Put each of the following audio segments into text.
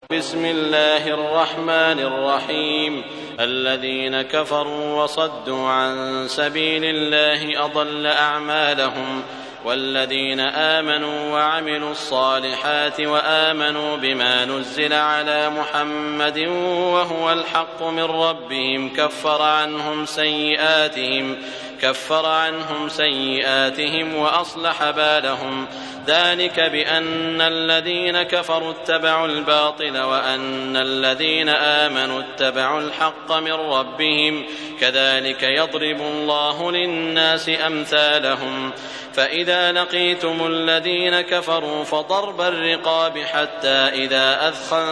بسم الله الرحمن الرحيم. الذين كفروا وصدوا عن سبيل الله أضل أعمالهم، والذين آمنوا وعملوا الصالحات وآمنوا بما نزل على محمد وهو الحق من ربهم كفر عنهم سيئاتهم وأصلح بالهم. ذلك بأن الذين كفروا اتبعوا الباطل وأن الذين آمنوا اتبعوا الحق من ربهم، كذلك يضرب الله للناس أمثالهم. فإذا لقيتم الذين كفروا فضرب الرقاب حتى إذا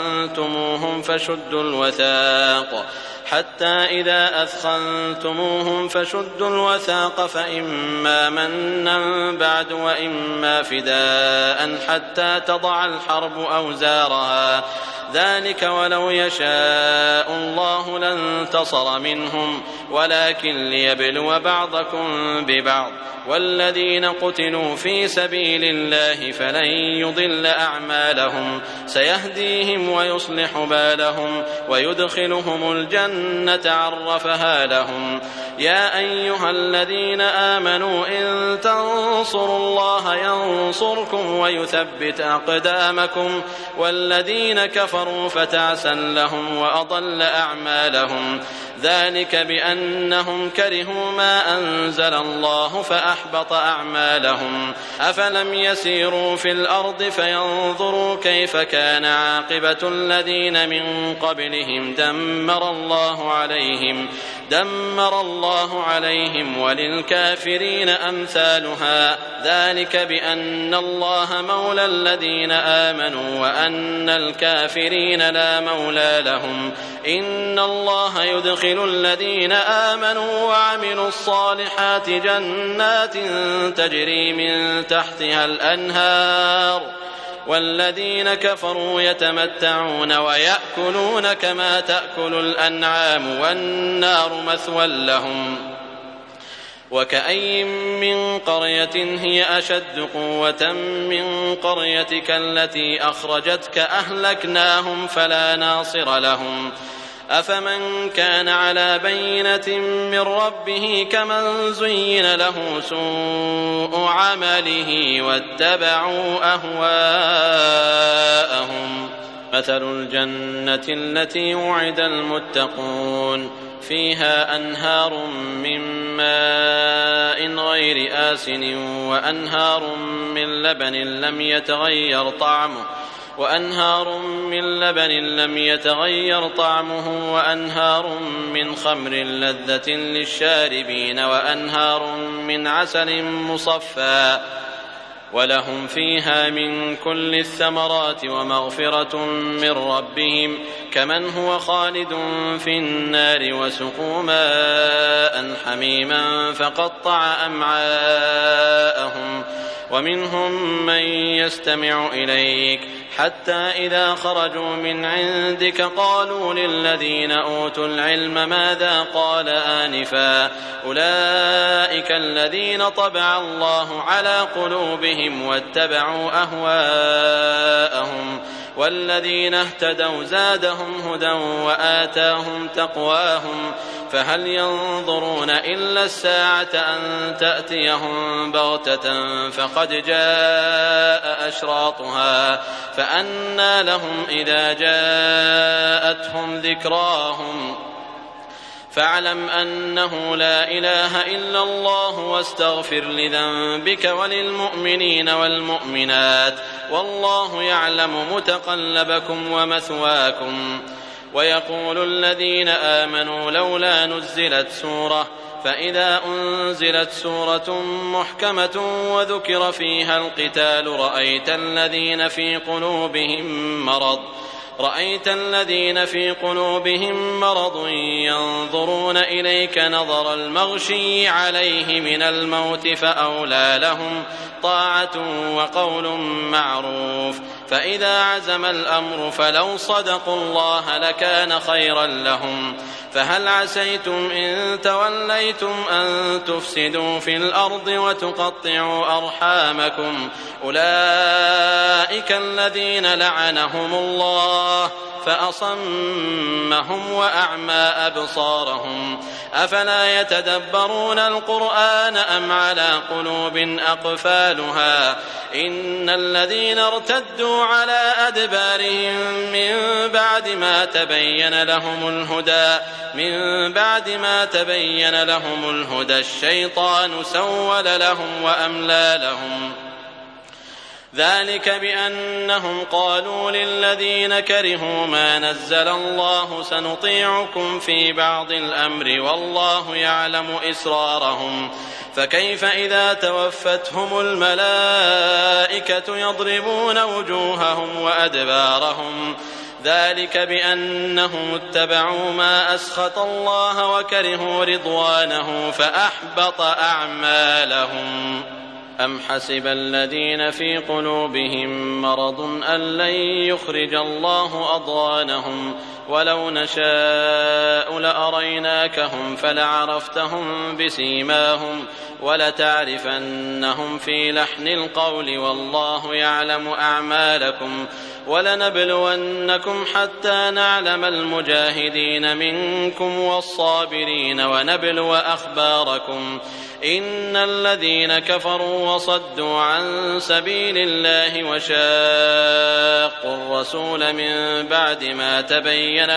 أثخنتموهم فشدوا الوثاق فإما منا بعد وإما فداء حتى تضع الحرب أوزارها. ذلك ولو يشاء الله لانتصر منهم، ولكن ليبلو بعضكم ببعض. والذين قتلوا في سبيل الله فلن يضل أعمالهم، سيهديهم ويصلح بالهم ويدخلهم الجنة عرفها لهم. يا أيها الذين آمنوا إن تنصروا الله ينصركم ويثبت أقدامكم. والذين كفروا فتعسا لهم وأضل أعمالهم. ذلك بأنهم كرهوا ما أنزل الله فأحبط أعمالهم. أفلم يسيروا في الأرض فينظروا كيف كان عاقبة الذين من قبلهم دمر الله عليهم وللكافرين أمثالها. ذلك بأن الله مولى الذين آمنوا وأن الكافرين لا مولى لهم. إن الله يدخل الذين آمنوا وعملوا الصالحات جنات تجري من تحتها الأنهار، والذين كفروا يتمتعون ويأكلون كما تأكل الأنعام والنار مثوى لهم. وكأي من قرية هي أشد قوة من قريتك التي أخرجتك أهلكناهم فلا ناصر لهم. أفمن كان على بينة من ربه كمن زين له سوء عمله واتبعوا أهواءهم. مثل الجنة التي وعد المتقون فيها أنهار من ماء غير آسن وأنهار من لبن لم يتغير طعمه وأنهار من خمر لذة للشاربين وأنهار من عسل مصفى، ولهم فيها من كل الثمرات ومغفرة من ربهم كمن هو خالد في النار وسقوا ماء حميما فقطع أمعاءهم. ومنهم من يستمع إليك حتى إذا خرجوا من عندك قالوا للذين أوتوا العلم ماذا قال آنفا أولئك الذين طبع الله على قلوبهم واتبعوا أهواءهم. والذين اهتدوا زادهم هدى وآتاهم تقواهم. فهل ينظرون إلا الساعة أن تأتيهم بغتة فقد جاء أشراطها فأنى لهم إذا جاءتهم ذكراهم. فاعلم أنه لا إله إلا الله واستغفر لذنبك وللمؤمنين والمؤمنات والله يعلم متقلبكم ومثواكم. ويقول الذين آمنوا لولا نزلت سورة، فإذا أنزلت سورة محكمة وذكر فيها القتال رأيت الذين في قلوبهم مرض ينظرون إليك نظر المغشي عليه من الموت فأولى لهم طاعة وقول معروف. فإذا عزم الأمر فلو صدقوا الله لكان خيرا لهم. فهل عسيتم إن توليتم أن تفسدوا في الأرض وتقطعوا أرحامكم؟ أولئك الذين لعنهم الله فأصمهم وأعمى أبصارهم أفلا يتدبرون القرآن أم على قلوب أقفالها إن الذين ارتدوا على أدبارهم من بعد ما تبين لهم الهدى الشيطان سول لهم وأملى لهم ذلك بأنهم قالوا للذين كرهوا ما نزل الله سنطيعكم في بعض الأمر والله يعلم إسرارهم فكيف إذا توفتهم الملائكة يضربون وجوههم وأدبارهم ذلك بأنهم اتبعوا ما أسخط الله وكرهوا رضوانه فأحبط أعمالهم أم حسب الذين في قلوبهم مرض أن لن يخرج الله أضغانهم ولو نشاء لأريناكهم فلعرفتهم بسيماهم ولتعرفنهم في لحن القول والله يعلم أعمالكم ولنبلونكم حتى نعلم المجاهدين منكم والصابرين ونبلو أخباركم إن الذين كفروا وصدوا عن سبيل الله وشاقوا الرسول من بعد ما تبين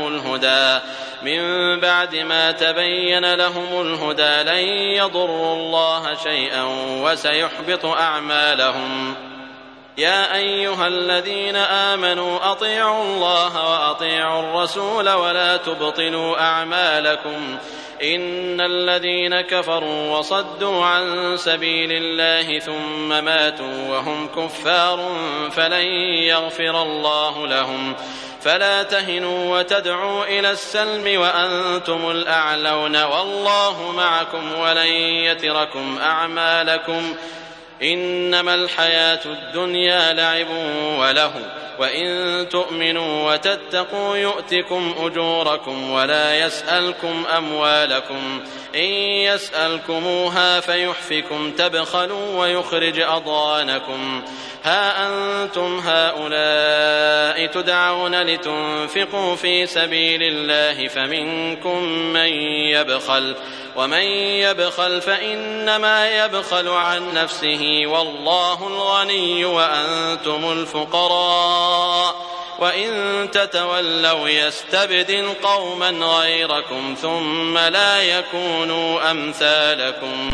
لهم الهدى لن يضروا الله شيئا وسيحبط أعمالهم يا أيها الذين آمنوا أطيعوا الله وأطيعوا الرسول ولا تبطلوا أعمالكم إن الذين كفروا وصدوا عن سبيل الله ثم ماتوا وهم كفار فلن يغفر الله لهم فلا تهنوا وتدعوا إلى السلم وأنتم الأعلون والله معكم ولن يتركم أعمالكم إنما الحياة الدنيا لعب وله وإن تؤمنوا وتتقوا يؤتكم أجوركم ولا يسألكم أموالكم إن يسألكموها فيحفكم تبخلوا ويخرج أضغانكم ها أنتم هؤلاء تدعون لتنفقوا في سبيل الله فمنكم من يبخل ومن يبخل فإنما يبخل عن نفسه والله الغني وأنتم الفقراء وإن تتولوا يستبدل قوما غيركم ثم لا يكونوا أمثالكم